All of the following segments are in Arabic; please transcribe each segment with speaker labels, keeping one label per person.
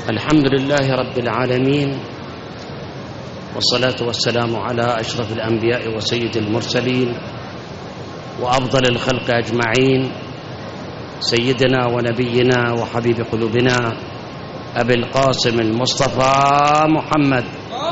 Speaker 1: الحمد لله رب العالمين، والصلاة والسلام على أشرف الأنبياء وسيد المرسلين وأفضل الخلق أجمعين، سيدنا ونبينا وحبيب قلوبنا أبي القاسم المصطفى محمد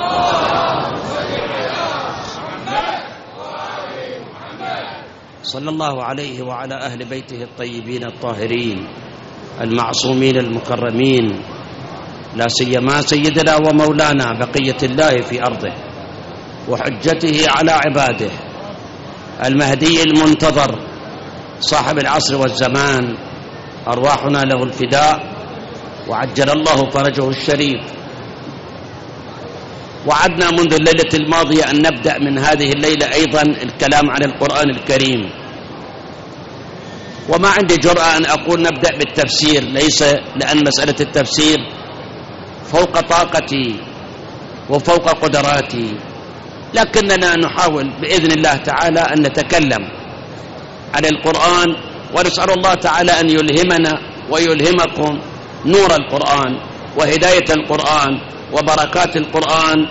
Speaker 1: صلى الله عليه وعلى أهل بيته الطيبين الطاهرين المعصومين المكرمين، لا سيما سيدنا ومولانا بقية الله في أرضه وحجته على عباده المهدي المنتظر صاحب العصر والزمان، أرواحنا له الفداء وعجل الله فرجه الشريف. وعدنا منذ الليلة الماضية أن نبدأ من هذه الليلة أيضا الكلام عن القرآن الكريم، وما عندي جرأة أن أقول نبدأ بالتفسير، ليس لأن مسألة التفسير فوق طاقتي وفوق قدراتي، لكننا نحاول بإذن الله تعالى أن نتكلم عن القرآن، ونسأل الله تعالى أن يلهمنا ويلهمكم نور القرآن وهداية القرآن وبركات القرآن.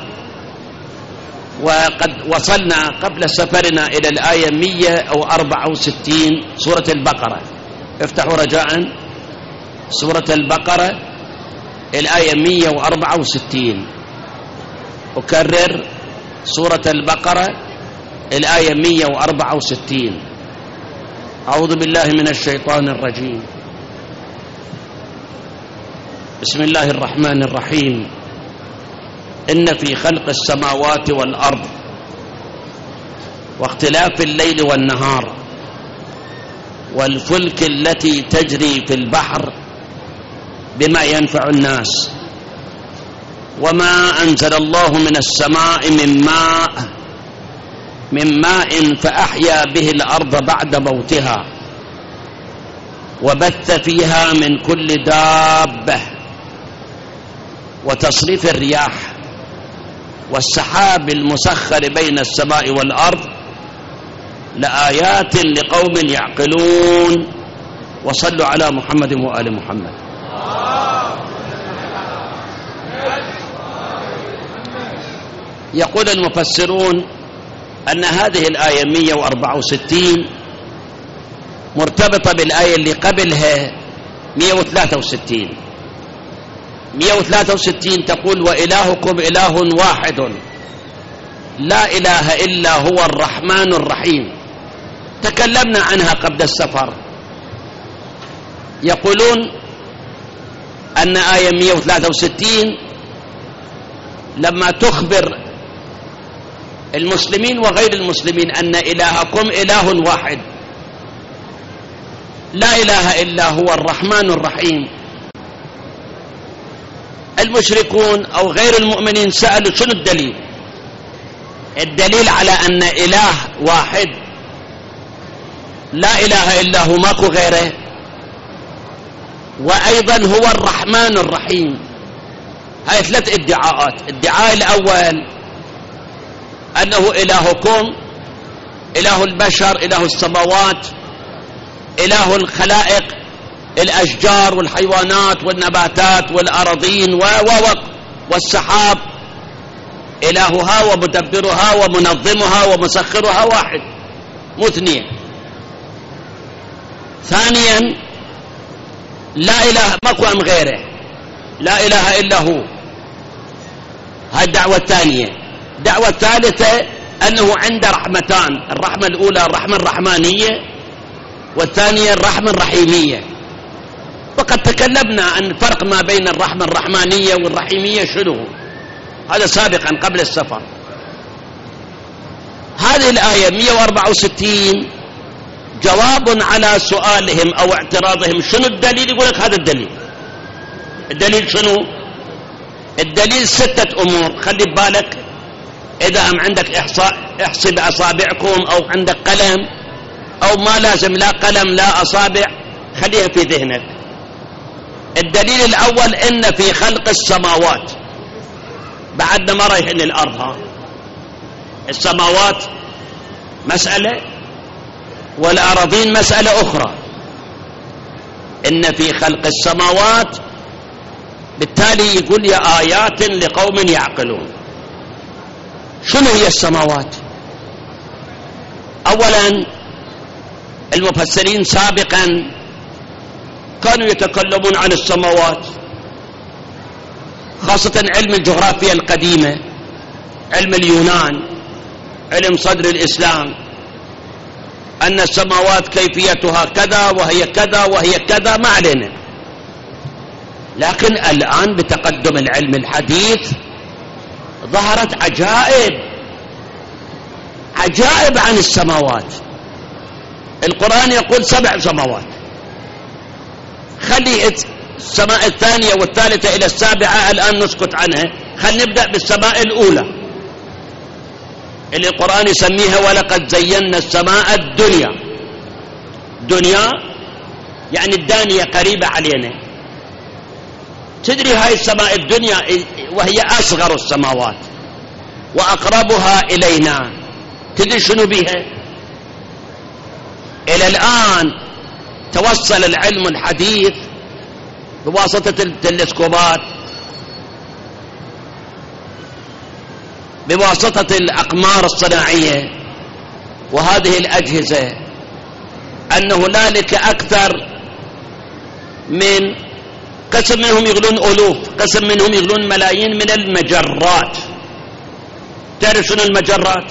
Speaker 1: وقد وصلنا قبل سفرنا إلى الآية 164 سورة البقرة. افتحوا رجاء سورة البقرة الآية 164. أكرر سورة البقرة الآية 164. أعوذ بالله من الشيطان الرجيم. بسم الله الرحمن الرحيم. إن في خلق السماوات والأرض واختلاف الليل والنهار والفلك التي تجري في البحر بما ينفع الناس وما أنزل الله من السماء من ماء فأحيا به الأرض بعد موتها وبث فيها من كل دابة وتصريف الرياح والسحاب المسخر بين السماء والأرض لآيات لقوم يعقلون. وصلوا على محمد وآل محمد. يقول المفسرون أن هذه الآية 164 مرتبطة بالآية اللي قبلها 163. 163 تقول: وإلهكم إله واحد لا إله إلا هو الرحمن الرحيم. تكلمنا عنها قبل السفر. يقولون أن آية 163 لما تخبر المسلمين وغير المسلمين أن إلهكم إله واحد لا إله إلا هو الرحمن الرحيم، المشركون أو غير المؤمنين سألوا شنو الدليل؟ الدليل على أن إله واحد لا إله إلا هو، ماكو غيره، وأيضا هو الرحمن الرحيم. هاي 3 ادعاءات. الادعاء الأول أنه إلهكم إله البشر، إله السماوات، إله الخلائق، الأشجار والحيوانات والنباتات والأراضين والسحاب، إلهها ومدبرها ومنظمها ومسخرها واحد، مو 2. ثانيا لا إله، ماكو أم غيره، لا إله إلا هو. هاي الدعوة الثانية. الدعوة الثالثة أنه عنده رحمتان، الرحمة الأولى الرحمة الرحمانية والثانية الرحمة الرحيمية. وقد تكلمنا عن الفرق ما بين الرحمة الرحمانية والرحيمية شنو، هذا سابقا قبل السفر. هذه الآية 164 جواب على سؤالهم أو اعتراضهم شنو الدليل. يقول لك هذا الدليل. الدليل شنو؟ الدليل 6 أمور. خلي ببالك، إذا عندك احصي بأصابعكم أو عندك قلم، أو ما لازم لا قلم لا أصابع، خليها في ذهنك. الدليل الأول إن في خلق السماوات، بعدنا ما رايحين الأرض، السماوات مسألة والأراضين مسألة أخرى. إن في خلق السماوات بالتالي يقول يا آيات لقوم يعقلون. شنو هي السماوات؟ أولا المفسرين سابقا كانوا يتكلمون عن السماوات، خاصة علم الجغرافيا القديمة، علم اليونان، علم صدر الإسلام، أن السماوات كيفيتها كذا وهي كذا وهي كذا، ما علينا. لكن الآن بتقدم العلم الحديث ظهرت عجائب عن السماوات. القرآن يقول 7 سماوات، خلي السماء الثانية والثالثة إلى السابعة الآن نسكت عنها، خلينا نبدأ بالسماء الأولى اللي القرآن يسميها ولقد زينا السماء الدنيا. دنيا يعني الدانية قريبة علينا. تدري هاي السماء الدنيا وهي أصغر السماوات وأقربها إلينا، تدري شنو بها؟ إلى الآن توصل العلم الحديث بواسطة التلسكوبات، بواسطة الأقمار الصناعية وهذه الأجهزة، أن هنالك أكثر من قسم منهم يقولون ألوف، قسم منهم يقولون ملايين من المجرات. تعرف شنو المجرات؟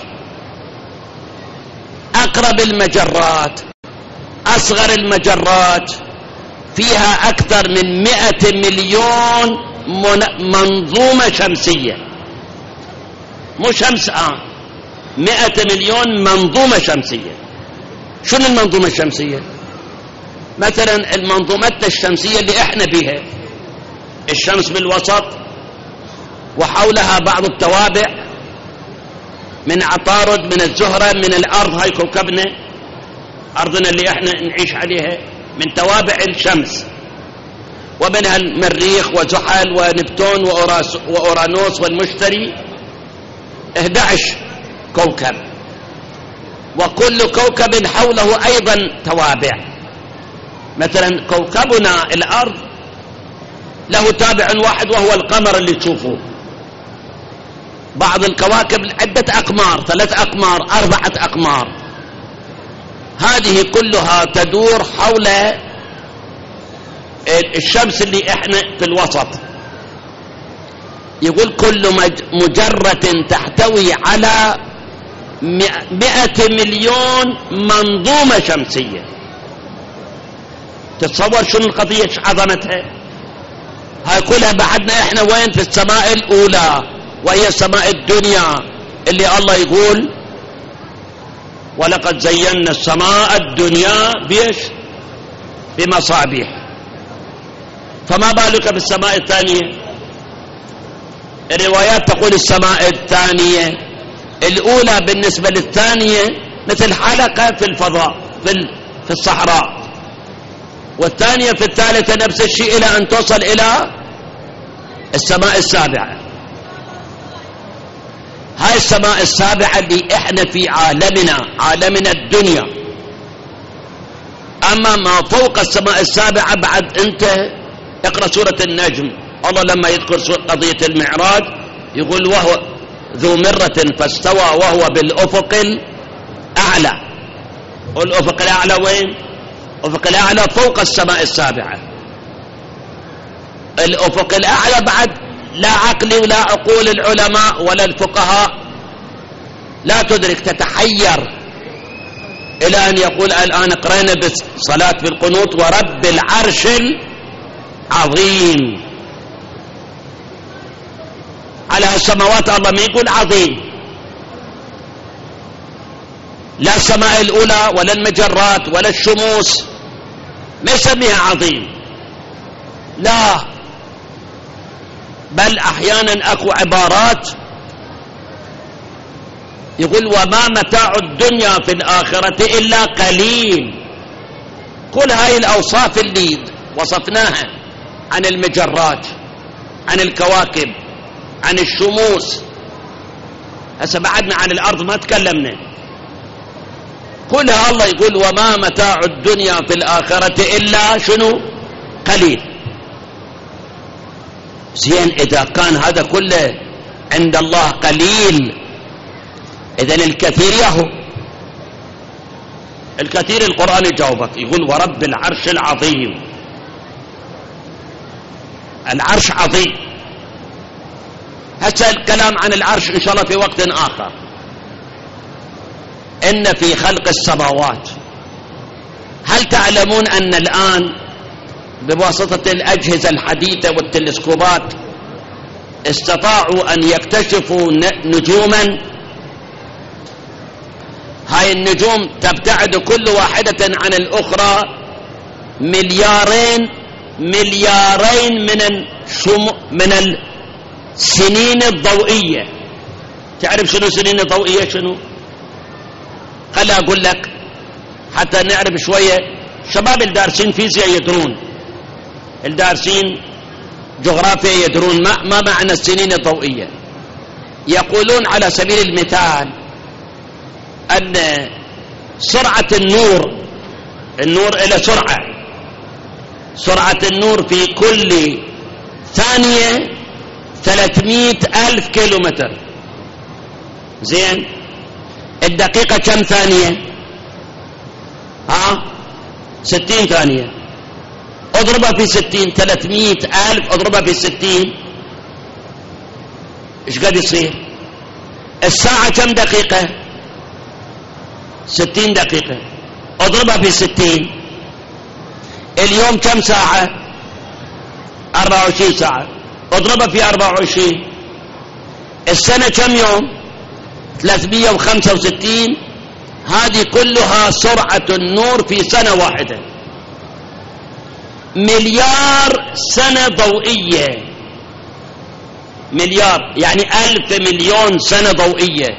Speaker 1: أقرب المجرات، أصغر المجرات، فيها أكثر من 100 مليون منظومة شمسية، مو شمس 100 مليون منظومة شمسية. شنو المنظومة الشمسية؟ مثلا المنظومات الشمسية اللي احنا بيها، الشمس بالوسط وحولها بعض التوابع من عطارد، من الزهرة، من الأرض، هاي كوكبنا أرضنا اللي احنا نعيش عليها، من توابع الشمس، ومنها المريخ وزحل ونبتون وأورانوس والمشتري، 11 كوكب، وكل كوكب حوله أيضا توابع. مثلا كوكبنا الأرض له تابع واحد وهو القمر اللي تشوفوه. بعض الكواكب عدة أقمار، 3 أقمار، 4 أقمار، هذه كلها تدور حول الشمس اللي احنا في الوسط. يقول كل مجرة تحتوي على 100 مليون منظومة شمسية. تتصور شنو القضية، ايش عظمتها؟ هاي كلها بعدنا احنا وين؟ في السماء الأولى، وهي سماء الدنيا اللي الله يقول ولقد زينا السماء الدنيا بيش؟ بمصابيح. فما بالك بالسماء الثانية؟ الروايات تقول السماء الثانية الأولى بالنسبة للثانية مثل حلقة في الفضاء في الصحراء، والثانية في الثالثة نفس الشيء، إلى أن توصل إلى السماء السابعة. هاي السماء السابعة اللي احنا في عالمنا الدنيا. أما ما فوق السماء السابعة بعد انت اقرأ سورة النجم، الله لما يذكر قضية المعراج يقول وهو ذو مرة فاستوى وهو بالأفق الأعلى. والأفق الأعلى وين؟ الأفق الأعلى فوق السماء السابعة. الأفق الأعلى بعد لا عقل ولا عقول العلماء ولا الفقهاء لا تدرك، تتحير إلى أن يقول الآن قرأنا بالصلاة بالقنوت ورب العرش العظيم. على السماوات الله ما يقول عظيم، لا السماء الأولى ولا المجرات ولا الشموس ما يسميها عظيم، لا، بل أحيانا أكو عبارات يقول وما متاع الدنيا في الآخرة إلا قليل. كل هاي الأوصاف اللي وصفناها عن المجرات، عن الكواكب، عن الشموس، هسه بعدنا عن الأرض ما تكلمنا، كلها الله يقول وما متاع الدنيا في الآخرة إلا شنو؟ قليل. زين إذا كان هذا كله عند الله قليل، إذن الكثير يهو. الكثير القرآن يجاوبك يقول ورب العرش العظيم. العرش عظيم. هسه الكلام عن العرش إن شاء الله في وقت آخر. إن في خلق السماوات، هل تعلمون أن الآن بواسطة الأجهزة الحديثة والتلسكوبات استطاعوا أن يكتشفوا نجوما، هاي النجوم تبتعد كل واحدة عن الأخرى مليارين من السنين الضوئية. تعرف شنو سنين الضوئية شنو؟ خلي أقول لك حتى نعرف شوية. شباب الدارسين فيزياء يدرون، الدارسين جغرافيا يدرون ما معنى السنين الضوئية. يقولون على سبيل المثال أن سرعة النور إلى سرعة النور في كل ثانية 300,000 كيلومتر. زين، الدقيقة كم ثانية؟ 60 ثانية. اضربها في 60، 300,000 اضربها في 60، ايش قد يصير؟ الساعة كم دقيقة؟ 60 دقيقة، اضربها في 60. اليوم كم ساعة؟ 24 ساعة، اضربها في 24. السنة كم يوم؟ 365. هذه كلها سرعة النور في سنة واحدة. مليار سنة ضوئية، مليار يعني 1000 مليون سنة ضوئية.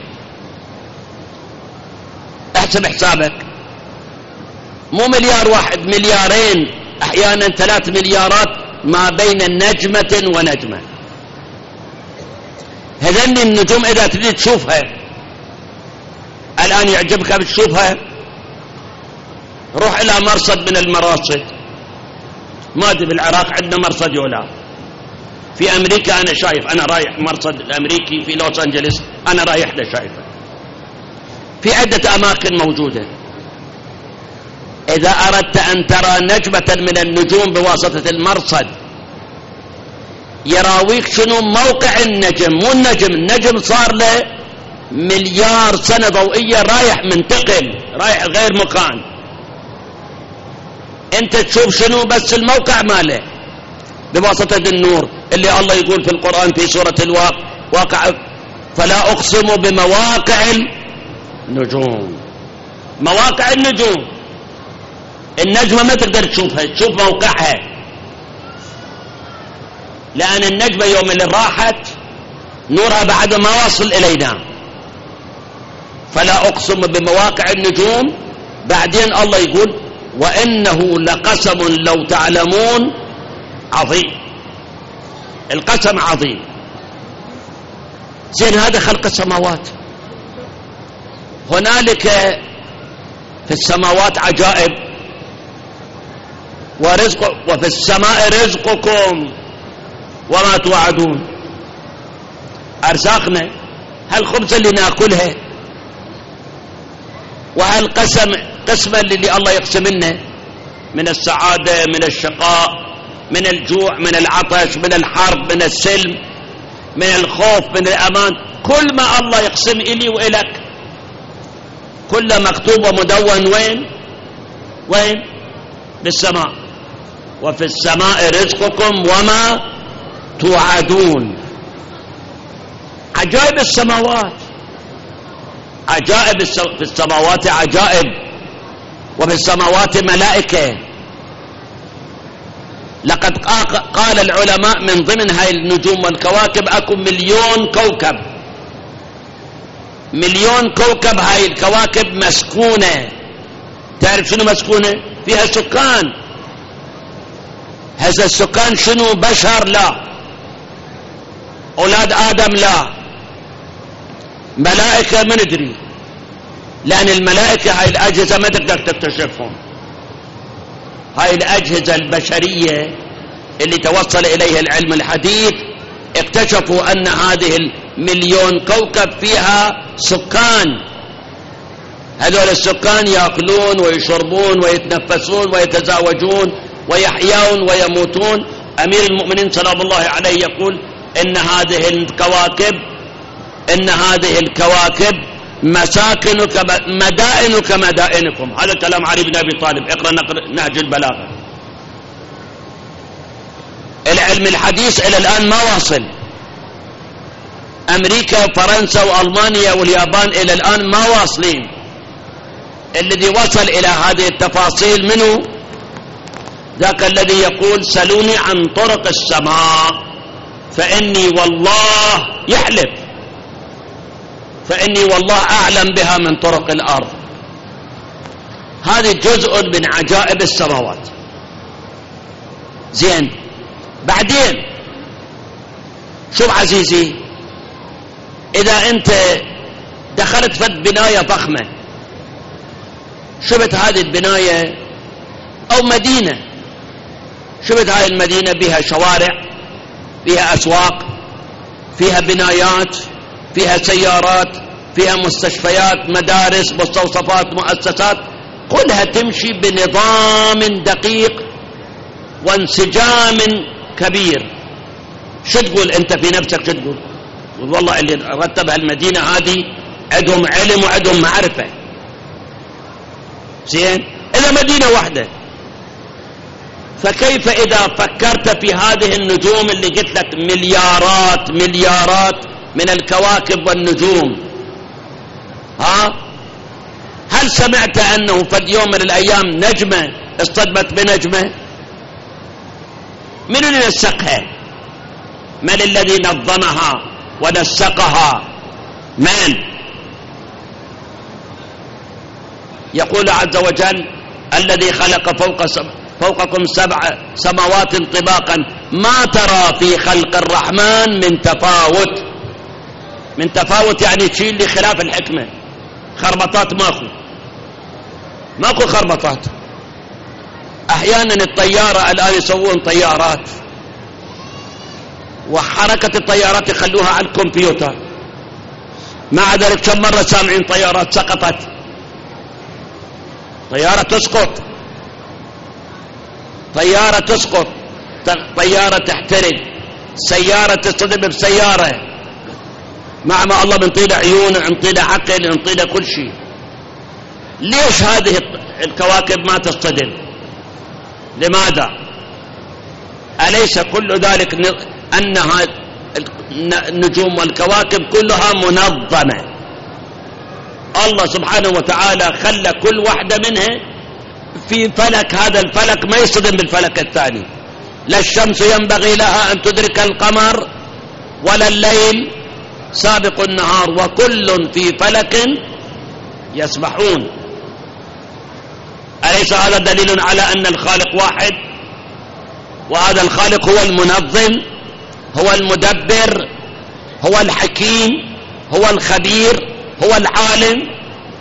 Speaker 1: احسب حسابك، مو مليار واحد، مليارين، احيانا 3 مليارات ما بين نجمة ونجمة. هذين النجوم اذا تريد تشوفها الان يعجبك بتشوفها، روح الى مرصد من المراصد. ما ادري بالعراق عندنا مرصد يولا، في امريكا انا شايف، انا رايح مرصد الامريكي في لوس انجلس، انا رايح له شايفه. في عدة اماكن موجودة. اذا اردت ان ترى نجمة من النجوم بواسطة المرصد يراويك شنو موقع النجم، مو النجم صار له مليار سنة ضوئية رايح منتقل، رايح غير مكان. انت تشوف شنو بس الموقع ماله بواسطة النور اللي الله يقول في القرآن في سورة الواقع فلا أقسم بمواقع النجوم. مواقع النجوم، النجمة ما تقدر تشوفها، تشوف موقعها، لأن النجمة يوم اللي راحت نورها بعد ما وصل إلينا. فلا أقسم بمواقع النجوم. بعدين الله يقول وإنه لقسم لو تعلمون عظيم. القسم عظيم. زين، هذا خلق السماوات. هنالك في السماوات عجائب ورزق، وفي السماء رزقكم وما توعدون. أرزاقنا، هالخبز اللي ناكلها وهالقسمة اللي الله يقسم لنا من السعادة، من الشقاء، من الجوع، من العطش، من الحرب، من السلم، من الخوف، من الأمان، كل ما الله يقسم إلي وإلك كله مكتوب ومدون. وين؟ بالسماء. وفي السماء رزقكم وما توعدون. عجائب السماوات، عجائب في السماوات عجائب، وفي السماوات ملائكة. لقد قال العلماء من ضمن هاي النجوم والكواكب اكو 1,000,000 كوكب. 1,000,000 كوكب. هاي الكواكب مسكونة. تعرف شنو مسكونة؟ فيها سكان. هذا السكان شنو؟ بشر؟ لا. أولاد آدم؟ لا. ملائكة؟ ما ندري، لأن الملائكة هاي الأجهزة ما تقدر تكتشفهم. هاي الأجهزة البشرية اللي توصل إليها العلم الحديث اكتشفوا أن هذه 1,000,000 كوكب فيها سكان. هذول السكان يأكلون ويشربون ويتنفسون ويتزاوجون ويحيون ويموتون. أمير المؤمنين سلام الله عليه يقول إن هذه الكواكب مساكنك مدائنك مدائنكم. هذا كلام علي بن أبي طالب، اقرأ نهج البلاغة. العلم الحديث إلى الآن ما واصل. أمريكا وفرنسا وألمانيا واليابان إلى الآن ما واصلين. الذي وصل إلى هذه التفاصيل منه ذاك الذي يقول سلوني عن طرق السماء فإني والله يحلف، فإني والله أعلم بها من طرق الأرض. هذه جزء من عجائب السماوات. زين، بعدين شوف عزيزي، إذا أنت دخلت في بناية ضخمة، شفت هذه البناية أو مدينة، شفت هذه المدينة بها شوارع، فيها أسواق، فيها بنايات، فيها سيارات، فيها مستشفيات، مدارس، مستوصفات، مؤسسات، كلها تمشي بنظام دقيق وانسجام كبير. شو تقول أنت في نفسك؟ شو تقول؟ والله اللي رتب هالمدينة هذه عندهم علم وعندهم معرفة. زين، إذا مدينة واحدة، فكيف إذا فكرت في هذه النجوم اللي قلت لك مليارات من الكواكب والنجوم؟ هل سمعت أنه في يوم من الأيام نجمة اصطدمت بنجمة؟ من اللي نسقها؟ من الذي نظمها ونسقها؟ من؟ يقول عز وجل الذي خلق فوقكم 7 سماوات طباقا ما ترى في خلق الرحمن من تفاوت. من تفاوت يعني شيء اللي خلاف الحكمة. خربطات ماكو خربطات. احيانا الطيارة الآن يسوون طيارات وحركة الطيارات يخلوها على الكمبيوتر، مع ذلك كم مرة سامعين طيارات سقطت، طيارة تسقط، طيارة تحترق، سيارة تصطدم بسيارة، مع ما الله بنطينا عيون، بنطينا عقل، بنطينا كل شيء. ليش هذه الكواكب ما تصطدم؟ لماذا؟ أليس كل ذلك أنها النجوم والكواكب كلها منظمة؟ الله سبحانه وتعالى خلى كل واحدة منها في فلك، هذا الفلك ما يصطدم بالفلك الثاني. لا الشمس ينبغي لها أن تدرك القمر ولا الليل سابق النهار وكل في فلك يسبحون. أليس هذا دليل على أن الخالق واحد؟ وهذا الخالق هو المنظم، هو المدبر، هو الحكيم، هو الخبير، هو العالم.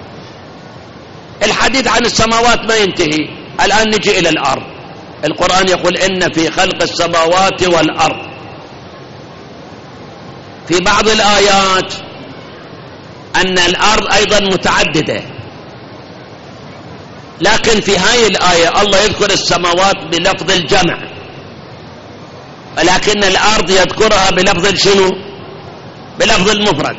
Speaker 1: الحديث عن السماوات ما ينتهي. الآن نجي إلى الأرض. القرآن يقول إن في خلق السماوات والأرض. في بعض الآيات أن الأرض أيضا متعددة، لكن في هاي الآية الله يذكر السماوات بلفظ الجمع، ولكن الأرض يذكرها بلفظ شنو؟ بلفظ المفرد.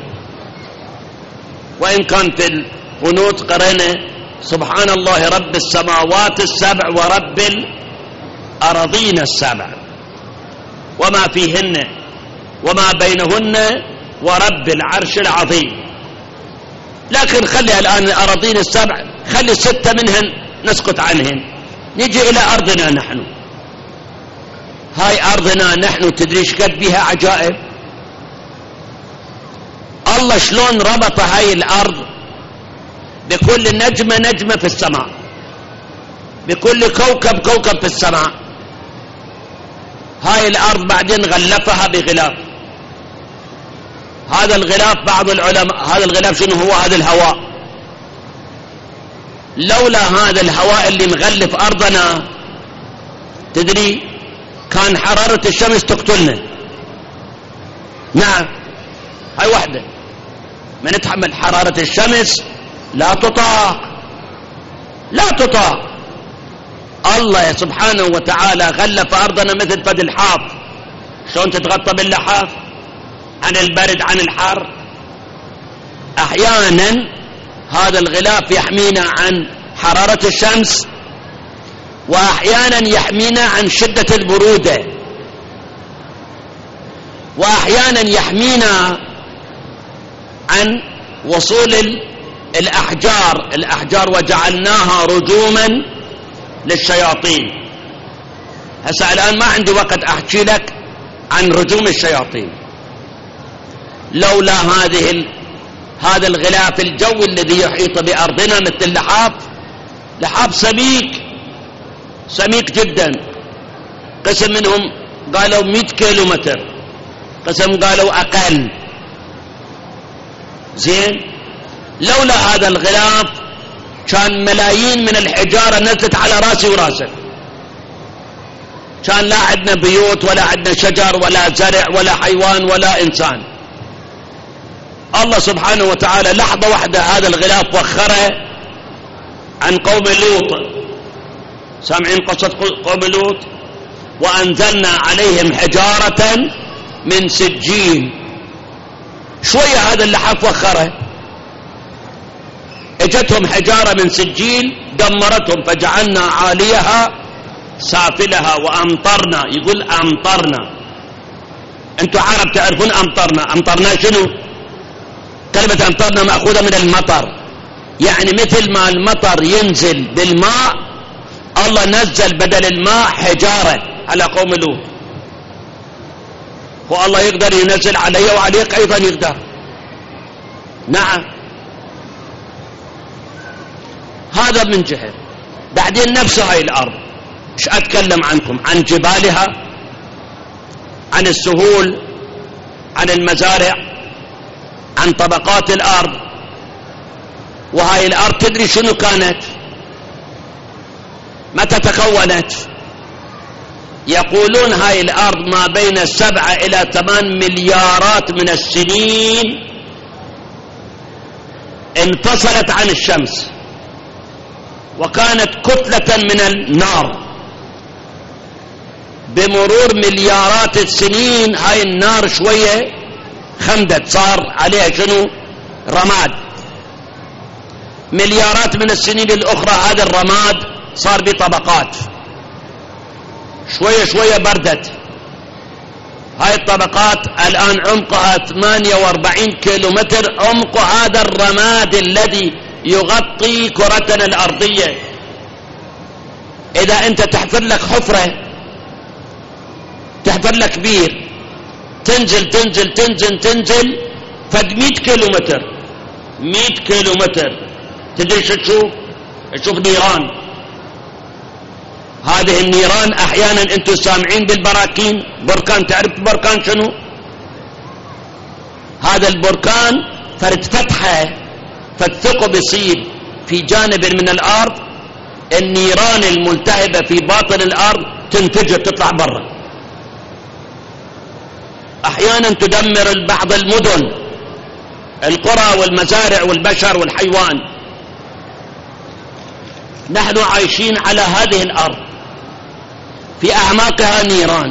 Speaker 1: وإن كان في القنوت قرأنا سبحان الله رب السماوات السبع ورب الأرضين السبع وما فيهن وما بينهن ورب العرش العظيم. لكن خلي الآن الأراضين السبع، خلي 6 منهن نسكت عنهن. نجي إلى أرضنا نحن. هاي أرضنا نحن تدري ايش قد بها عجائب. الله شلون ربط هاي الأرض بكل نجمة في السماء، بكل كوكب في السماء. هاي الأرض بعدين غلفها بغلاف. هذا الغلاف بعض العلماء هذا الغلاف شنو هو؟ هذا الهواء. لولا هذا الهواء اللي مغلف أرضنا تدري كان حرارة الشمس تقتلنا. نعم، هاي وحدة. من تحمل حرارة الشمس لا تطاق، لا تطاق. الله سبحانه وتعالى غلف أرضنا مثل فد الحاف. شلون تتغطى باللحاف عن البرد عن الحر؟ أحيانا هذا الغلاف يحمينا عن حرارة الشمس، وأحيانا يحمينا عن شدة البرودة، وأحيانا يحمينا عن وصول الأحجار وجعلناها رجوما للشياطين. هسه الآن ما عندي وقت أحكي لك عن رجوم الشياطين. لولا هذا الغلاف الجوي الذي يحيط بأرضنا مثل لحاف سميك جدا. قسم منهم قالوا 100 كيلومتر، قسم قالوا أقل. زين، لولا هذا الغلاف كان ملايين من الحجارة نزلت على راسي وراسك، كان لا عندنا بيوت ولا عندنا شجر ولا زرع ولا حيوان ولا إنسان. الله سبحانه وتعالى لحظة واحدة هذا الغلاف وخره عن قوم لوط. سامعين قصة قوم لوط؟ وأنزلنا عليهم حجارة من سجيل. شوية هذا اللحاف وخره، اجتهم حجارة من سجيل دمرتهم، فجعلنا عاليها سافلها وأمطرنا. يقول أمطرنا. أنتوا عرب تعرفون أمطرنا شنو؟ كلمة أمطرنا مأخوذة من المطر، يعني مثل ما المطر ينزل بالماء، الله نزل بدل الماء حجارة على قوم لوط. والله يقدر ينزل علي وعليك أيضا يقدر. نعم، هذا من جهة. بعدين نفس هاي الأرض، مش أتكلم عنكم عن جبالها، عن السهول، عن المزارع، عن طبقات الأرض. وهاي الأرض تدري شنو كانت؟ متى تكونت؟ يقولون هاي الأرض ما بين 7 إلى 8 مليارات من السنين انفصلت عن الشمس، وكانت كتلة من النار. بمرور مليارات السنين هاي النار شوية خمدت، صار عليها شنو؟ رماد. مليارات من السنين الأخرى هذا الرماد صار بطبقات، شوية شوية بردت. هاي الطبقات الآن عمقها 48 كيلومتر، عمق هذا الرماد الذي يغطي كرتنا الأرضية. إذا أنت تحفر لك حفرة، تحفر لك بير، تنزل تنزل تنزل تنزل فد 100 كيلومتر، 100 كيلومتر، تدري شو تشوف؟ تشوف نيران. هذه النيران أحيانا أنتم سامعين بالبراكين، بركان. تعرف بركان شنو؟ هذا البركان فرد فتحة، فالثقب يصير في جانب من الأرض، النيران الملتهبة في باطن الأرض تنفجر تطلع برا. أحيانا تدمر بعض المدن، القرى والمزارع والبشر والحيوان. نحن عايشين على هذه الأرض في أعماقها نيران،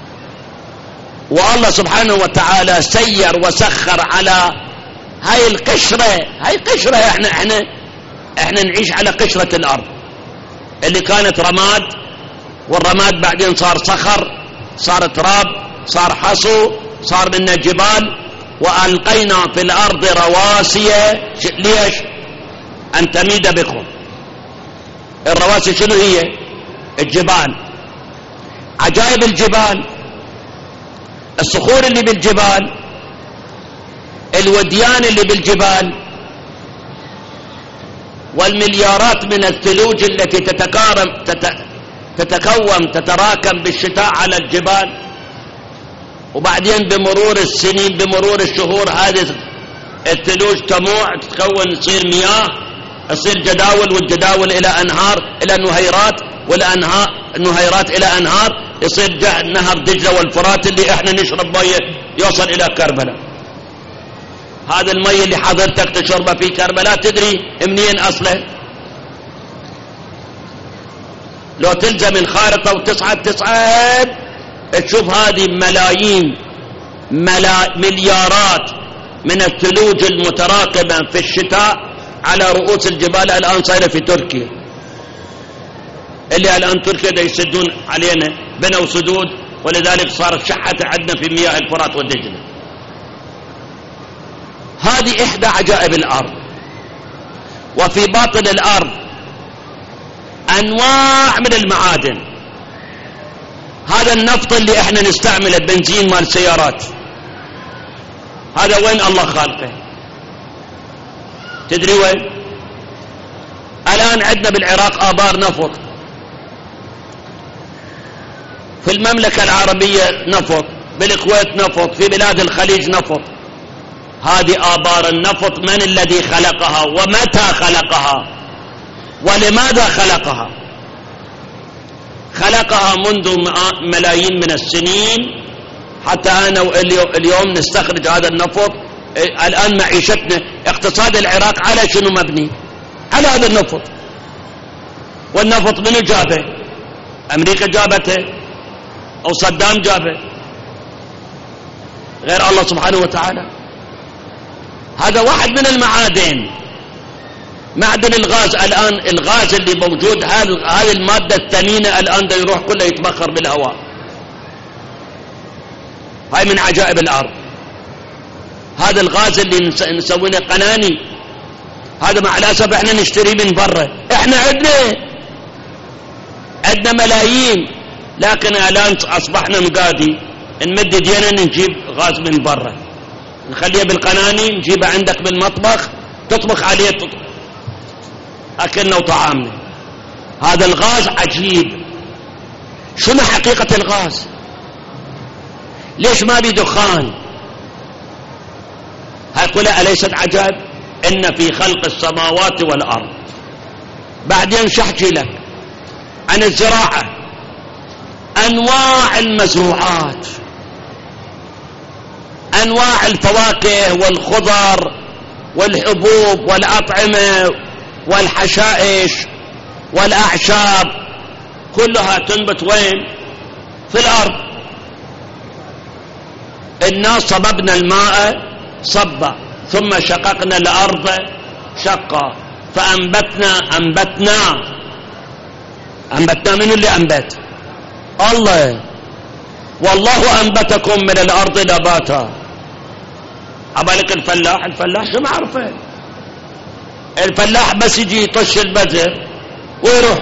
Speaker 1: والله سبحانه وتعالى سير وسخر على هاي القشرة. هاي قشرة، احنا نعيش على قشرة الأرض اللي كانت رماد، والرماد بعدين صار صخر، صار تراب، صار حصو، صار منه جبال. وألقينا في الأرض رواسي. ليش؟ أن تميد بكم. الرواسي شنو هي؟ الجبال. عجائب الجبال، الصخور اللي بالجبال، الوديان اللي بالجبال، والمليارات من الثلوج التي تتراكم بالشتاء على الجبال. وبعدين بمرور السنين، بمرور الشهور، هذه الثلوج تموع، تتكون، تصير مياه، تصير جداول، والجداول إلى أنهار، إلى نهيرات، والنهيرات إلى أنهار، يصير نهر دجلة والفرات اللي احنا نشرب ميه يوصل إلى كربلاء. هذا المي اللي حضرتك تشربه في كربلاء تدري منين أصله؟ لو تلزم الخارطة وتصعد تشوف هذه ملايين مليارات من الثلوج المتراكمة في الشتاء على رؤوس الجبال. الآن صايرة في تركيا، اللي الآن تركيا دا يسدون علينا، بنوا سدود، ولذلك صارت شحة عندنا في مياه الفرات والدجلة. هذه إحدى عجائب الأرض. وفي باطن الأرض أنواع من المعادن. هذا النفط اللي احنا نستعمله بنزين مال سيارات، هذا وين الله خالقه؟ تدري وين؟ الآن عندنا بالعراق آبار نفط، في المملكة العربية نفط، بالكويت نفط، في بلاد الخليج نفط. هذه آبار النفط من الذي خلقها ومتى خلقها ولماذا خلقها؟ خلقها منذ ملايين من السنين حتى أنا اليوم نستخرج هذا النفط. الآن معيشتنا، اقتصاد العراق على شنو مبني؟ على هذا النفط. والنفط منو جابه؟ أمريكا جابته أو صدام جابه، غير الله سبحانه وتعالى. هذا واحد من المعادن. معدن الغاز، الآن الغاز اللي موجود هذه المادة الثمينة الآن دا يروح كله يتبخر بالهواء. هاي من عجائب الأرض. هذا الغاز اللي نسوينه قناني، هذا مع الأسف احنا نشتري من برا. احنا عندنا ملايين، لكن الآن أصبحنا نقادي نمد يدينا نجيب غاز من برا، نخليه بالقناني، نجيبه عندك بالمطبخ تطبخ عليه أكلنا وطعامنا. هذا الغاز عجيب. شنو حقيقة الغاز؟ ليش ما بي دخان؟ هاي كلها أليست عجائب؟ إن في خلق السماوات والأرض. بعدين شحكي لك عن الزراعة، أنواع المزروعات، أنواع الفواكه والخضر والحبوب والأطعمة والحشائش والأعشاب، كلها تنبت وين؟ في الأرض. الناس صببنا الماء صبا، ثم شققنا الأرض شقا، فأنبتنا من اللي أنبت؟ الله. والله أنبتكم من الأرض نباتا. عبالك الفلاح شو ما عرفه؟ الفلاح بس يجي يطش البذر ويروح.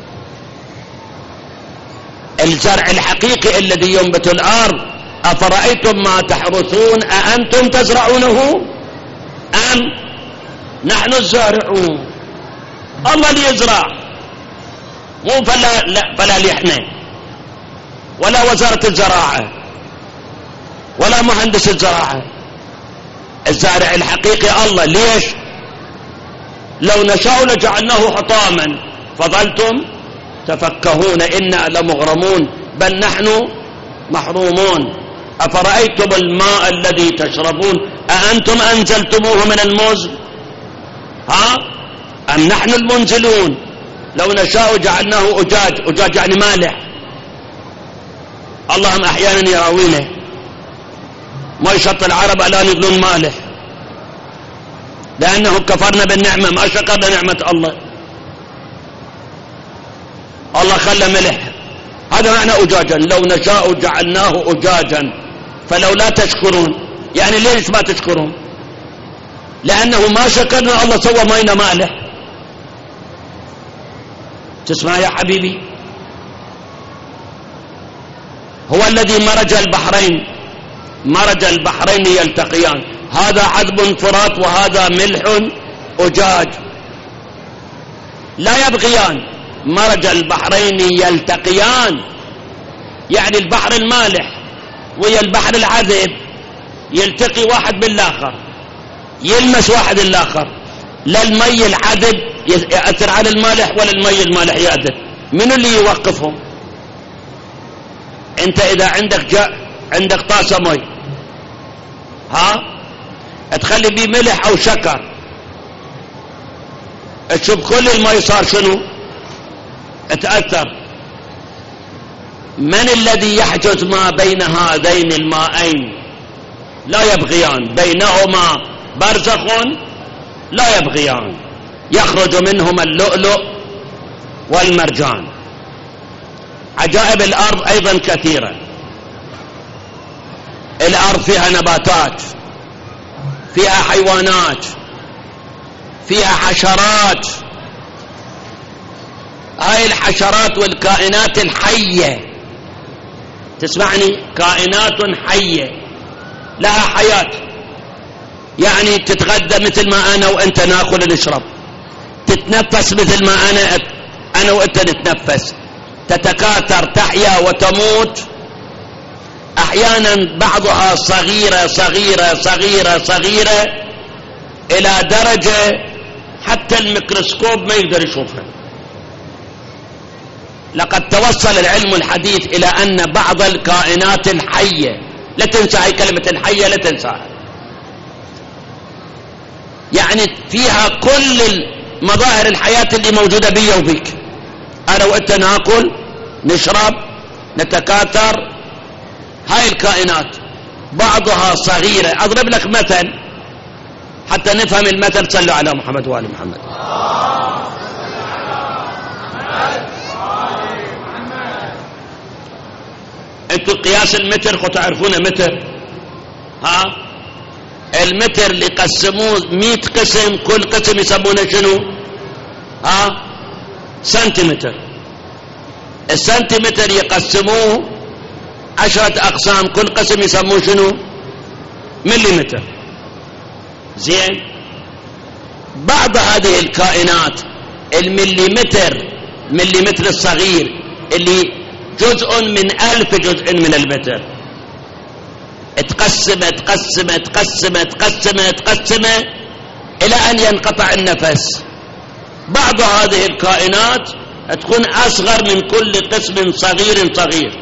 Speaker 1: الزرع الحقيقي الذي ينبت الأرض، أفرأيتم ما تحرثون أأنتم تزرعونه أم نحن الزارعون؟ الله اللي يزرع، مو فلا لحنا ولا وزارة الزراعة ولا مهندس الزراعة. الزارع الحقيقي الله. ليش؟ لو نشاء لجعلناه حطاما فظلتم تفكهون إنا لمغرمون بل نحن محرومون. أفرأيتم الماء الذي تشربون أأنتم أنزلتموه من المزن أم نحن المنزلون؟ لو نشاء جعلناه أجاج يعني مالح. اللهم أحيانا يراوينه ما يشط العرب الآن يقولون مالح، لأنهم كفرنا بالنعمة، ما شكرنا نعمة الله. الله خلى ملح، هذا معنى أجاجا. لو نشاء جعلناه أجاجا فلولا تشكرون. يعني ليش ما تشكرون؟ لأنه ما شكرنا الله سوى ماينا مالح. تسمع يا حبيبي؟ هو الذي مرج البحرين يلتقيان، هذا عذب فرات وهذا ملح أجاج لا يبغيان. مرج البحرين يلتقيان يعني البحر المالح ويا البحر العذب يلتقي واحد بالآخر، يلمس واحد الآخر. لا المي العذب يأثر على المالح ولا المي المالح يأثر. من اللي يوقفهم؟ انت اذا عندك طاسة مي تخلي بيه ملح او شكر، تشوف كل الماء صار شنو؟ تأثر. من الذي يحجز ما بين هذين الماءين؟ لا يبغيان، بينهما برزخ لا يبغيان، يخرج منهما اللؤلؤ والمرجان. عجائب الأرض أيضا كثيرة. الأرض فيها نباتات، فيها حيوانات، فيها حشرات. هاي الحشرات والكائنات الحية، تسمعني؟ كائنات حية لها حياة، يعني تتغذى مثل ما أنا وأنت ناكل ونشرب، تتنفس مثل ما أنا وأنت نتنفس، تتكاثر، تحيا وتموت. أحيانا بعضها صغيرة صغيرة صغيرة صغيرة إلى درجة حتى الميكروسكوب ما يقدر يشوفها. لقد توصل العلم الحديث إلى أن بعض الكائنات الحية، لا تنسى هاي كلمة الحية، لا تنساها، يعني فيها كل مظاهر الحياة اللي موجودة بي وبيك. أنا وأنت ناكل، نشرب، نتكاثر. هاي الكائنات بعضها صغيرة. أضرب لك مثل حتى نفهم المثل. صلوا على محمد وآل محمد. انتوا قياس المتر خو تعرفونه متر؟ المتر اللي قسموه 100 قسم، كل قسم يسمونه شنو؟ سنتيمتر. السنتيمتر يقسموه 10 أقسام، كل قسم يسموه شنو؟ مليمتر. زين، بعض هذه الكائنات المليمتر الصغير اللي جزء من 1000 جزء من المتر، تقسم إلى أن ينقطع النفس. بعض هذه الكائنات تكون أصغر من كل قسم صغير صغير.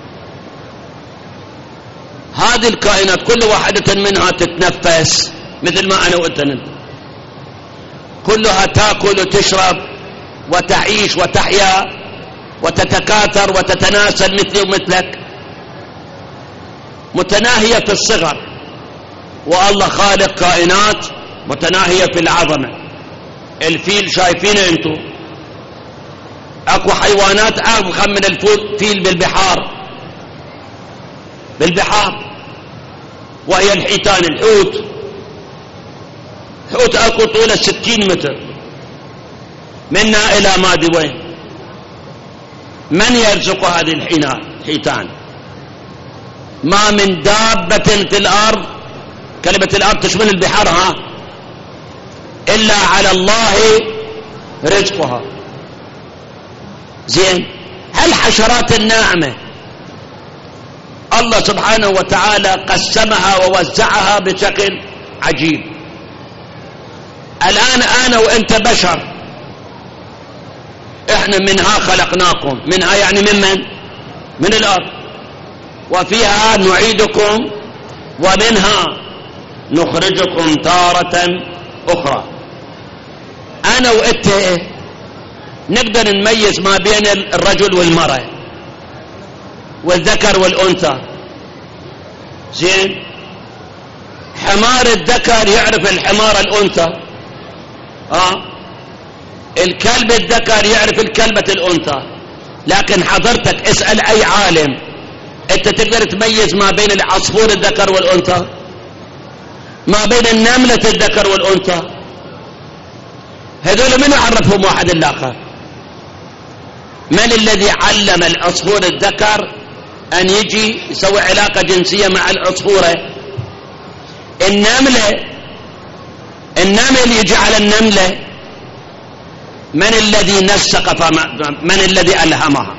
Speaker 1: هذه الكائنات كل واحدة منها تتنفس مثل ما أنا وأنت، كلها تأكل وتشرب وتعيش وتحيا وتتكاثر وتتناسل مثلي ومثلك، متناهية في الصغر. والله خالق كائنات متناهية في العظمة. الفيل شايفينه انتو، اكو حيوانات اضخم من الفيل بالبحار، وهي الحيتان، الحوت اكو طوله 60 متر منا الى ما ادري وين. من يرزق هذه الحيتان؟ ما من دابة في الأرض، كلمة الأرض تشمل البحار، إلا على الله رزقها. زين، الحشرات الناعمة الله سبحانه وتعالى قسمها ووزعها بشكل عجيب. الآن أنا وأنت بشر، احنا منها خلقناكم، منها يعني من الأرض، وفيها نعيدكم ومنها نخرجكم تارة أخرى. أنا وأنت نقدر نميز ما بين الرجل والمرأة والذكر والأنثى. زين، حمار الذكر يعرف الحمار الأنثى، الكلب الذكر يعرف الكلبة الأنثى. لكن حضرتك اسأل أي عالم، أنت تقدر تميز ما بين العصفور الذكر والأنثى، ما بين النملة الذكر والأنثى؟ هذول من عرفهم واحد الآخر؟ من الذي علم العصفور الذكر أن يجي يسوي علاقة جنسية مع العصفورة؟ النمل يجي على النملة. من الذي نسق؟ من الذي ألهمها؟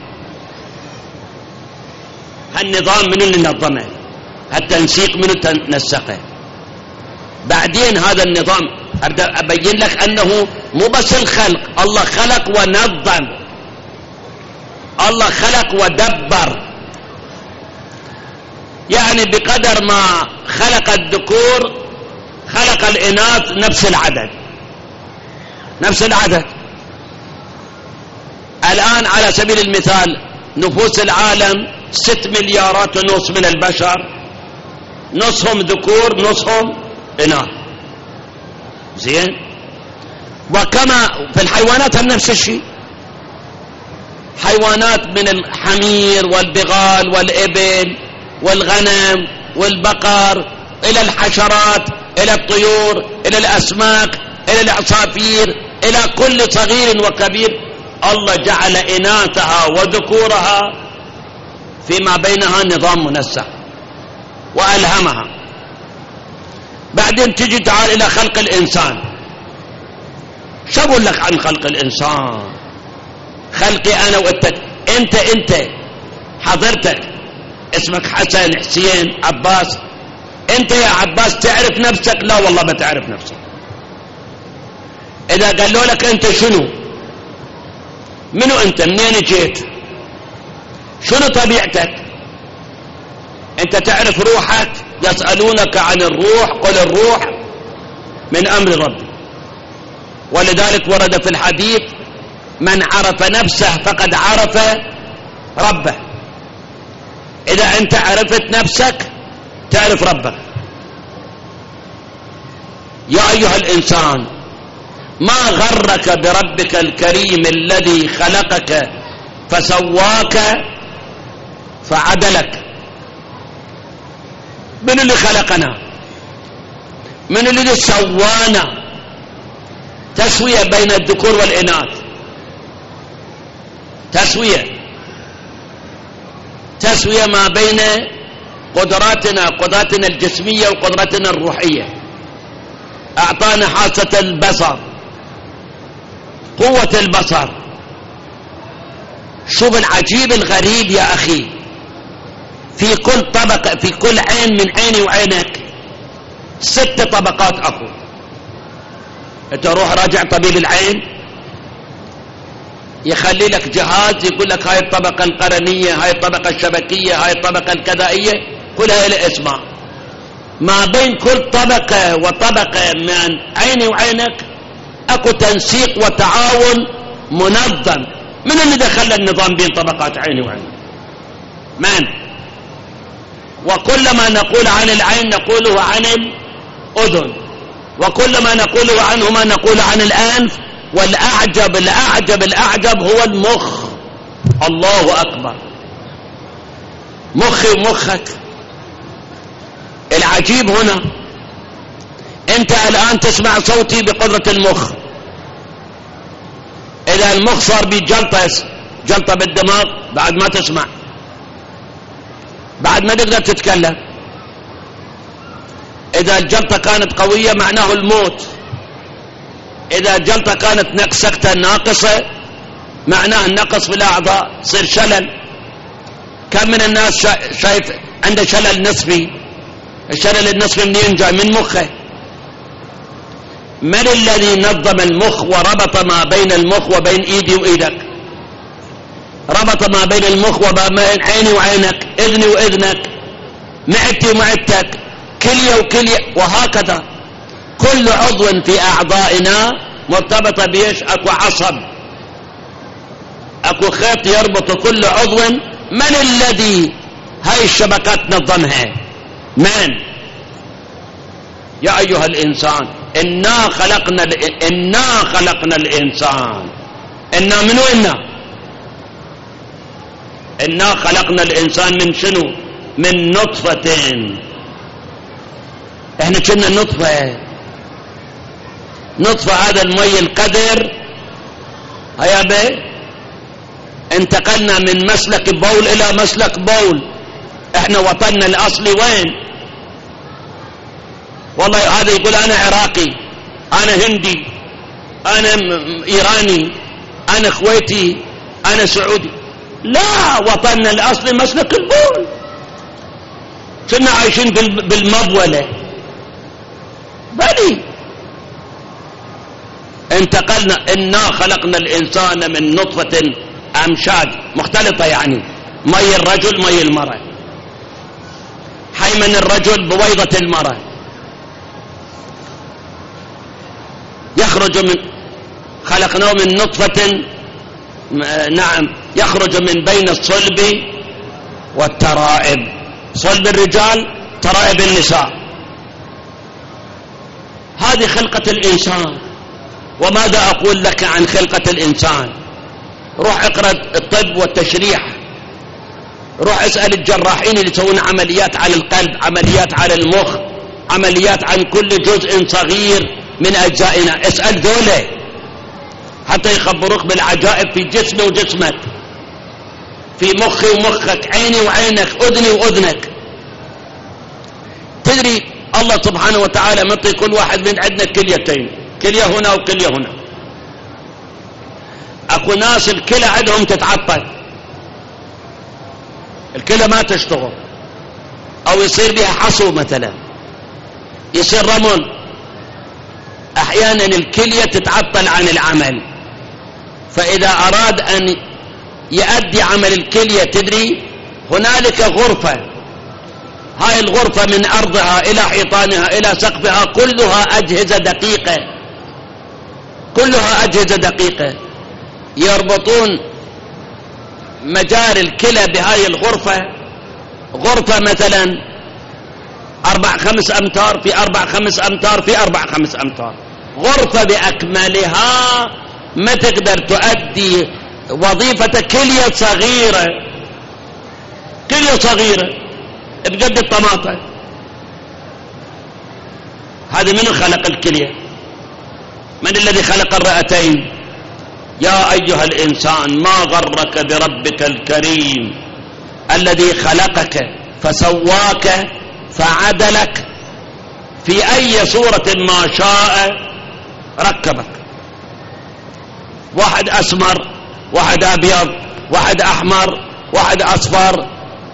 Speaker 1: هالنظام من اللي نظمه؟ التنسيق من نسقه؟ بعدين هذا النظام أبين لك أنه مو بس الخلق، الله خلق ونظم، الله خلق ودبر. يعني بقدر ما خلق الذكور خلق الإناث نفس العدد. الآن على سبيل المثال نفوس العالم 6 مليارات ونص من البشر، نصهم ذكور نصهم إناث. زين. وكما في الحيوانات نفس الشيء، حيوانات من الحمير والبغال والإبل والغنم والبقر إلى الحشرات إلى الطيور إلى الأسماك إلى العصافير إلى كل صغير وكبير، الله جعل إناثها وذكورها فيما بينها نظام منسق وألهمها. بعدين تجي تعال إلى خلق الإنسان. شو أقول لك عن خلق الإنسان؟ خلقي أنا وأنت. أنت حضرتك اسمك حسن حسين عباس، أنت يا عباس تعرف نفسك؟ لا والله ما تعرف نفسك. إذا قالوا لك أنت منو أنت؟ منين جيت؟ شنو طبيعتك؟ أنت تعرف روحك؟ يسألونك عن الروح قل الروح من أمر ربي. ولذلك ورد في الحديث من عرف نفسه فقد عرف ربه. إذا أنت عرفت نفسك تعرف ربك. يا أيها الإنسان ما غرك بربك الكريم الذي خلقك فسواك فعدلك. من اللي خلقنا؟ من اللي سوانا؟ تسوية بين الذكور والإناث، تسوية ما بين قدراتنا الجسمية وقدراتنا الروحية. أعطانا حاسة البصر، قوة البصر. شوف العجيب الغريب يا أخي، في كل طبقة، في كل عين من عيني وعينك 6 طبقات أكو. أنت روح راجع طبيب العين يخلي لك جهاز يقول لك هاي الطبقة القرنية، هاي الطبقة الشبكية، هاي الطبقة الكذائية، كلها لها اسماء. ما بين كل طبقة وطبقة من عيني وعينك اكو تنسيق وتعاون منظم. من اللي دخل النظام بين طبقات عيني وعينك؟ من؟ وكل ما نقول عن العين نقوله عن الأذن، وكل ما نقوله عنهما نقول عن الأنف، والأعجب الأعجب الأعجب هو المخ. الله أكبر. مخي ومخك. العجيب هنا أنت الآن تسمع صوتي بقدرة المخ. إذا المخ صار جلطة بالدماغ بعد ما تسمع، بعد ما تقدر تتكلم. إذا الجلطة كانت قوية معناه الموت. إذا الجلطة كانت نقصة ناقصة معناه النقص في الأعضاء، صير شلل. كم من الناس شايف عنده شلل نصفي؟ الشلل النصفي منين جاي؟ من مخه. من الذي نظم المخ وربط ما بين المخ وبين ايدي وايدك؟ ربط ما بين المخ وبين عيني وعينك، اذني واذنك، معدتي ومعدتك، كلية وكلية، وهكذا. كل عضو في اعضائنا مرتبطة بيش؟ اكو عصب، اكو خيط يربط كل عضو. من الذي هاي الشبكات نظمها؟ من؟ يا ايها الانسان إنا خلقنا الإنسان. إنا من وين؟ إنا خلقنا الإنسان من شنو؟ من نطفة. إحنا كنا نطفة هذا المي القدر. هيا بي انتقلنا من مسلك بول إلى مسلك بول. إحنا وطننا الأصلي وين؟ والله هذا يقول أنا عراقي، أنا هندي، أنا إيراني، أنا خويتي، أنا سعودي. لا، وطننا الأصلي مسلك البول. كنا عايشين بالمبولة. بلي انتقلنا. إنا خلقنا الإنسان من نطفة أمشاج مختلطة، يعني مي الرجل مي المرأة. دائما الرجل بويضة المرأة، يخرج من خلقناه من نطفة، نعم، يخرج من بين الصلب والترائب، صلب الرجال ترائب النساء. هذه خلقة الإنسان. وماذا أقول لك عن خلقة الإنسان؟ روح اقرأ الطب والتشريح، روح اسأل الجراحين اللي يسوون عمليات على القلب، عمليات على المخ، عمليات عن كل جزء صغير من أجزائنا، اسأل ذولا حتى يخبروك بالعجائب في جسمي وجسمك، في مخي ومخك، عيني وعينك، أذني وأذنك. تدري الله سبحانه وتعالى مطي كل واحد من عندنا كليتين، كلية هنا وكلية هنا. اكو ناس الكلى عندهم تتعطل، الكلى ما تشتغل، او يصير بها حصو مثلا، يصير رمل، احيانا الكلية تتعطل عن العمل، فاذا اراد ان يؤدي عمل الكلية تدري هنالك غرفة، هاي الغرفة من أرضها إلى حيطانها إلى سقفها كلها أجهزة دقيقة، كلها أجهزة دقيقة، يربطون مجاري الكلى بهاي الغرفة، غرفة مثلا 4-5 أمتار في 4-5 أمتار في 4-5 أمتار، غرفة بأكملها ما تقدر تؤدي وظيفة كلية صغيرة، كلية صغيرة بقد الطماطة. هذه من خلق الكلية؟ من الذي خلق الرئتين؟ يا أيها الإنسان ما غرك بربك الكريم الذي خلقك فسواك فعدلك في أي صورة ما شاء ركبك، واحد أسمر، واحد أبيض، واحد أحمر، واحد أصفر.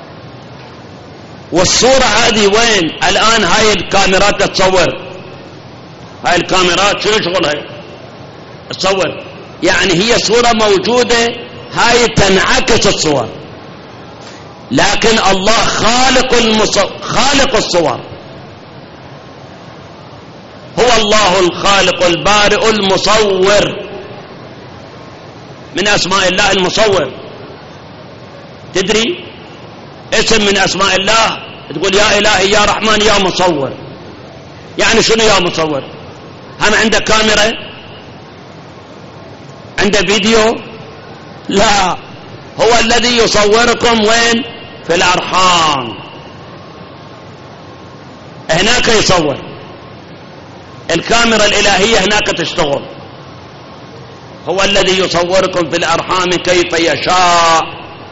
Speaker 1: والصورة هذه وين الآن؟ هاي الكاميرات تصور، هاي الكاميرات شنو شغلها؟ تصور، يعني هي صورة موجودة، هاي تنعكس الصور، لكن الله خالق الصور، هو الله الخالق البارئ المصور، من أسماء الله المصور. تدري اسم من أسماء الله تقول يا إلهي يا رحمن يا مصور، يعني شنو يا مصور؟ هم عنده كاميرا؟ عنده فيديو؟ لا، هو الذي يصوركم وين؟ في الأرحام، هناك يصور، الكاميرا الإلهية هناك تشتغل، هو الذي يصوركم في الأرحام كيف يشاء.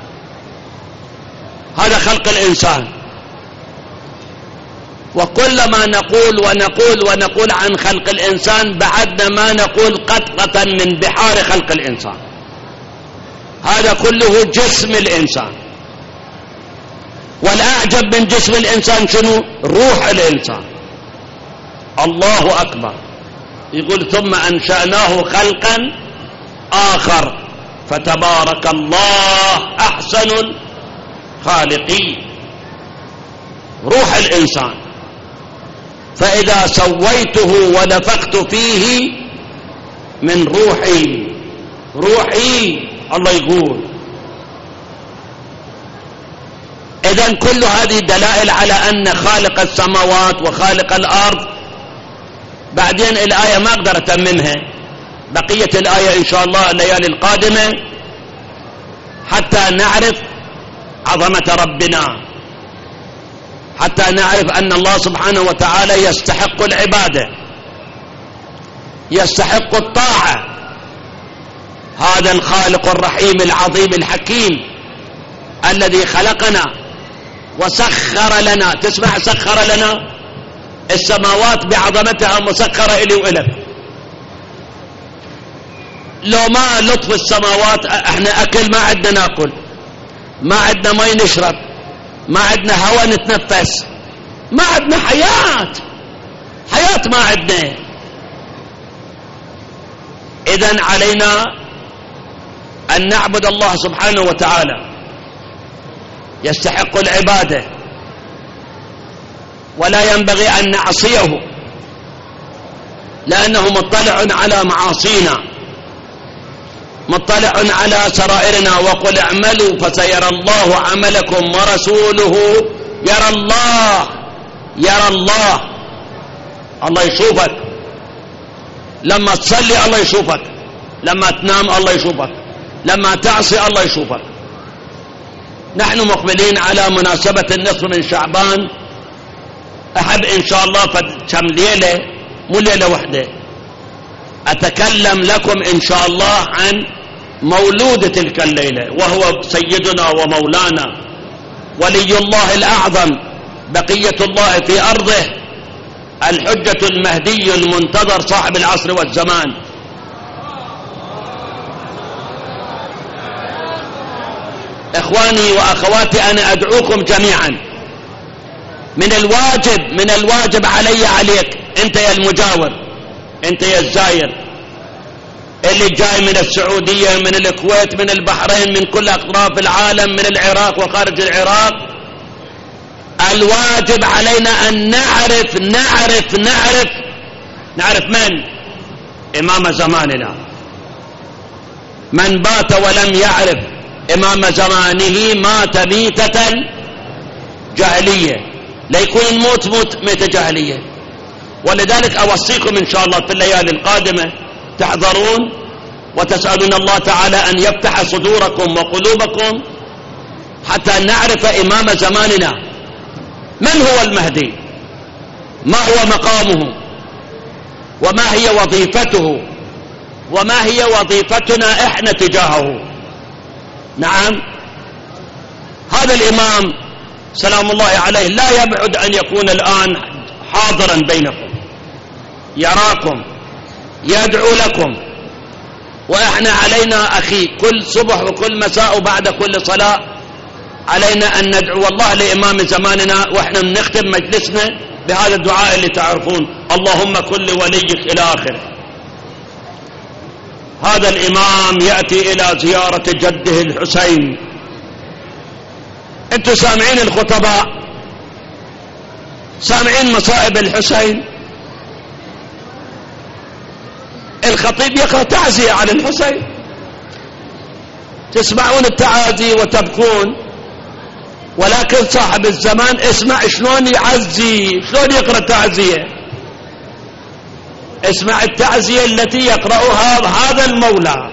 Speaker 1: هذا خلق الإنسان. وكلما نقول ونقول ونقول عن خلق الإنسان بعدنا ما نقول قطرة من بحار خلق الإنسان. هذا كله جسم الإنسان، والأعجب من جسم الإنسان شنو؟ روح الإنسان. الله أكبر، يقول ثم أنشأناه خلقا آخر فتبارك الله أحسن الخالقين. روح الإنسان، فإذا سويته ونفخت فيه من روحي، روحي الله يقول. إذن كل هذه دلائل على أن خالق السماوات وخالق الأرض. بعدين الآية ما أقدر أتممها، بقية الآية إن شاء الله الليالي القادمة حتى نعرف عظمة ربنا، حتى نعرف أن الله سبحانه وتعالى يستحق العبادة، يستحق الطاعة. هذا الخالق الرحيم العظيم الحكيم الذي خلقنا وسخر لنا. تسمع سخر لنا؟ السماوات بعظمتها مسخرة إلي وإلك. لو ما لطف السماوات احنا أكل ما عندنا ناكل، ما عندنا ماء نشرب، ما عندنا هواء نتنفس، ما عندنا حياة ما عندنا. إذن علينا أن نعبد الله سبحانه وتعالى، يستحق العبادة، ولا ينبغي أن نعصيه، لأنه مطلع على معاصينا، مطلع على سرائرنا. وقل اعملوا فسيرى الله عملكم ورسوله يرى الله. يرى الله، الله يشوفك. لما تصلي الله يشوفك، لما تنام الله يشوفك، لما تعصي الله يشوفك. نحن مقبلين على مناسبة النصف من شعبان. أحب إن شاء الله كم ليلة، مو ليلة وحدة، أتكلم لكم إن شاء الله عن مولود تلك الليلة، وهو سيدنا ومولانا ولي الله الأعظم بقية الله في أرضه، الحجة المهدي المنتظر صاحب العصر والزمان. إخواني وأخواتي، أنا أدعوكم جميعا، من الواجب علي عليك، أنت يا المجاور، أنت يا الزاير اللي جاي من السعودية، من الكويت، من البحرين، من كل أطراف العالم، من العراق وخارج العراق، الواجب علينا أن نعرف من إمام زماننا. من بات ولم يعرف إمام زمانه مات ميتة جاهلية، لا يكون الموت ميتة جاهلية. ولذلك أوصيكم إن شاء الله في الليالي القادمة تحذرون وتسألون الله تعالى أن يفتح صدوركم وقلوبكم حتى نعرف إمام زماننا، من هو المهدي، ما هو مقامه، وما هي وظيفته، وما هي وظيفتنا إحنا تجاهه. نعم، هذا الإمام سلام الله عليه لا يبعد أن يكون الآن حاضرا بينكم، يراكم، يدعو لكم. وإحنا علينا أخي كل صبح وكل مساء وبعد كل صلاة علينا أن ندعو الله لإمام زماننا، وإحنا نختم مجلسنا بهذا الدعاء اللي تعرفون: اللهم كن لوليك إلى آخره. هذا الإمام يأتي إلى زيارة جده الحسين. أنتم سامعين الخطباء، سامعين مصائب الحسين. الخطيب يقرأ تعزية على الحسين، تسمعون التعازي وتبكون، ولكن صاحب الزمان اسمع شلون يعزي، شلون يقرأ تعزية. اسمع التعزية التي يقرأها هذا المولى،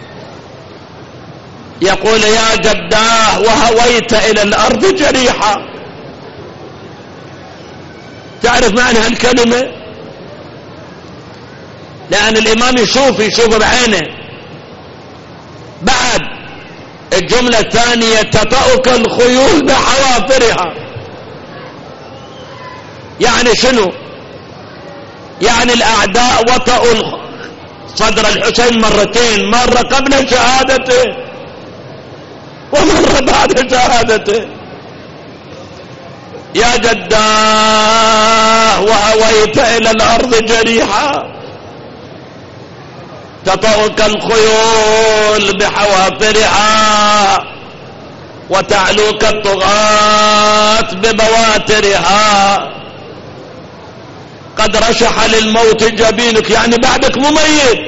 Speaker 1: يقول: يا جداه وهويت إلى الأرض جريحا. تعرف معنى هالكلمة؟ لأن الإمام يشوف بعينه. بعد الجملة الثانية: تطأك الخيول بحوافرها. يعني شنو؟ يعني الأعداء وطأوا صدر الحسين مرتين، مرة قبل شهادته ومرة بعد شهادته. يا جداه وهويت إلى الأرض جريحا، تطأك الخيول بحوافرها، وتعلوك الطغاة ببواترها. قد رشح للموت جبينك، يعني بعدك مميت،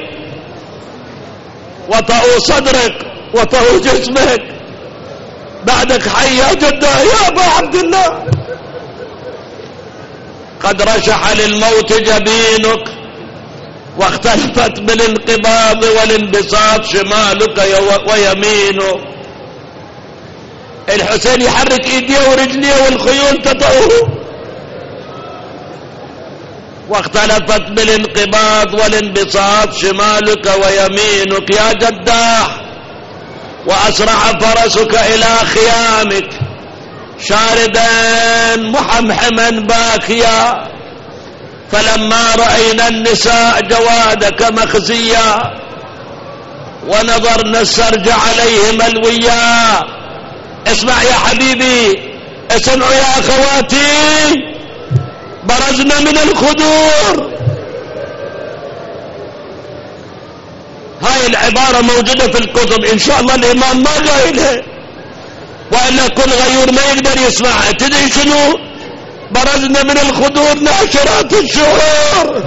Speaker 1: وطأوا صدرك وطأوا جسمك، بعدك حي يا جداه يا أبا عبد الله. قد رشح للموت جبينك، واختلفت بالانقباض والانبساط شمالك ويمينك. الحسين يحرك ايديه ورجليه والخيول تطأه. واختلفت بالانقباض والانبساط شمالك ويمينك يا جداه، وأسرع فرسك إلى خيامك شاردا محمحما باكيا. فلما رأينا النساء جوادك مخزيا، ونظرنا السرج عليه ملويا. اسمع يا حبيبي، اسمعوا يا أخواتي، برزنا من الخدور. هاي العبارة موجودة في الكتب، إن شاء الله الإمام ما قايلها، وإلا كل غيور ما يقدر يسمعها. تدري شنو؟ برزنا اتخذنا من الخدور ناشرات الشعور.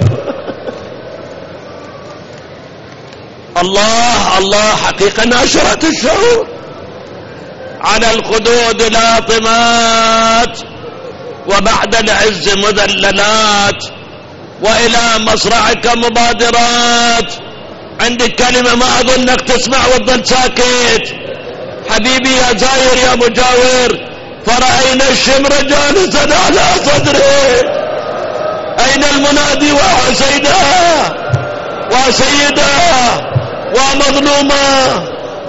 Speaker 1: الله حقيقة ناشرات الشعور، على الخدود لاطمات، وبعد العز مذللات، وإلى مصرعك مبادرات. عندك كلمة ما أظنك تسمع وتظل ساكت. حبيبي يا زاير يا مجاور، فرأينا الشمر جالسا على صدره. أين المنادي وسيدة وسيدة ومظلومة؟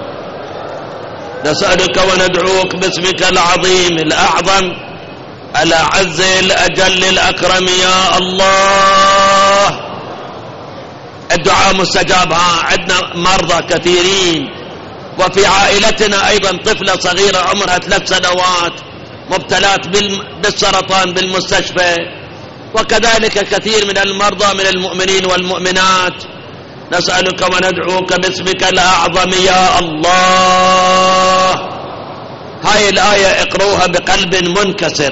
Speaker 1: نسألك وندعوك باسمك العظيم الأعظم الأعز الأجل الأكرم يا الله. الدعاء مستجاب. عندنا مرضى كثيرين، وفي عائلتنا أيضا طفلة صغيرة عمرها 3 سنوات مبتلات بالسرطان بالمستشفى، وكذلك كثير من المرضى من المؤمنين والمؤمنات. نسألك وندعوك باسمك الأعظم يا الله. هاي الآية اقروها بقلب منكسر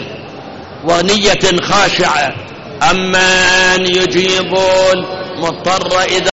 Speaker 1: ونية خاشعة. أمن يجيب المضطر إذا